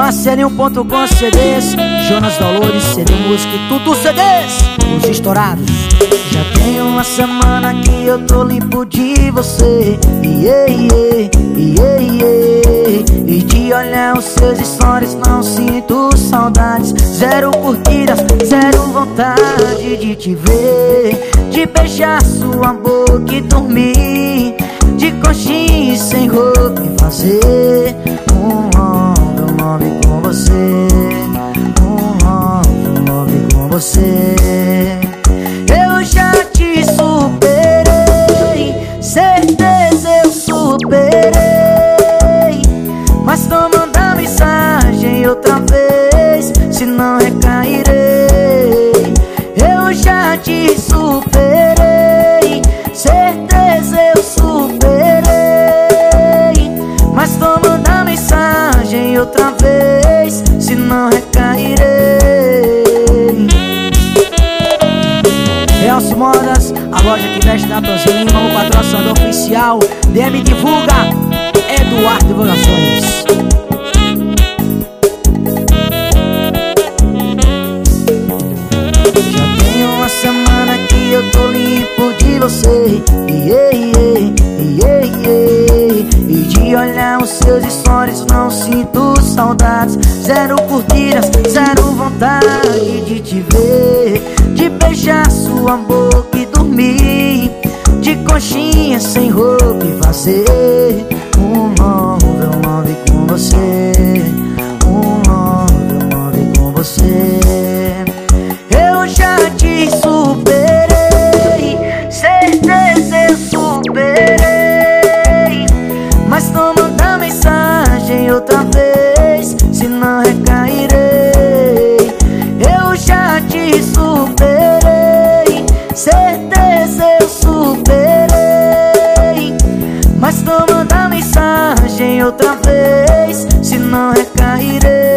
Marcelinho.com CDs, Jonas Dolores, CD Música e Tudo CDs, os estourados. Já tem uma semana que eu tô limpo de você, e de olhar os seus stories não sinto saudades. Zero curtidas, zero vontade de te ver, de beijar sua boca e dormir de conchinha e sem roupa e fazer um love com você, um love com você. Eu já te superei, certeza eu superei, mas tô mandando mensagem outra vez, senão recairei. Eu já te superei, certeza eu superei, mas tô mandando mensagem outra vez, senão recairei. Elcio Modas, a loja que veste na Lima, o patrocinador oficial. DM divulga, Eduardo Divulgações. Já tem uma semana que eu tô limpo de você, e de olhar os seus stories não sinto saudades. Zero curtidas, zero vontade de te ver, de beijar sua boca e dormir de conchinha sem roupa e fazer um love com você, um love com você. Eu já te superei, certeza eu superei, mas tô mandando mensagem outra vez, senão recairei. Eu já te superei, certeza eu superei, mas tô mandando mensagem outra vez, senão recairei.